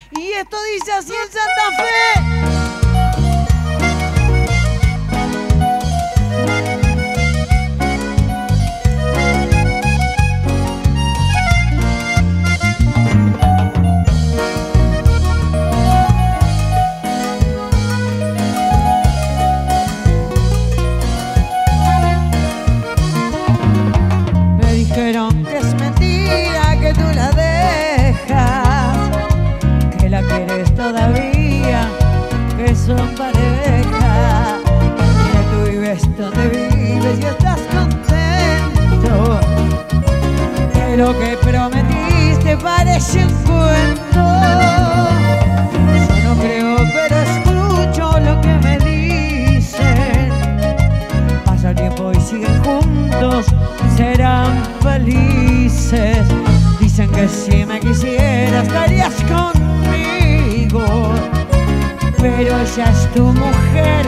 Y esto dice así en Santa Fe. Dijeron que es mentira, que tú la dejas, que la quieres todavía, que son pareja, que tú vives donde vives y estás contento, que lo que prometiste parece un cuento. Yo no creo, pero escucho lo que me dicen. Pasa el tiempo y siguen juntos, serán felices. Dicen que si me quisieras estarías conmigo, pero ella es tu mujer.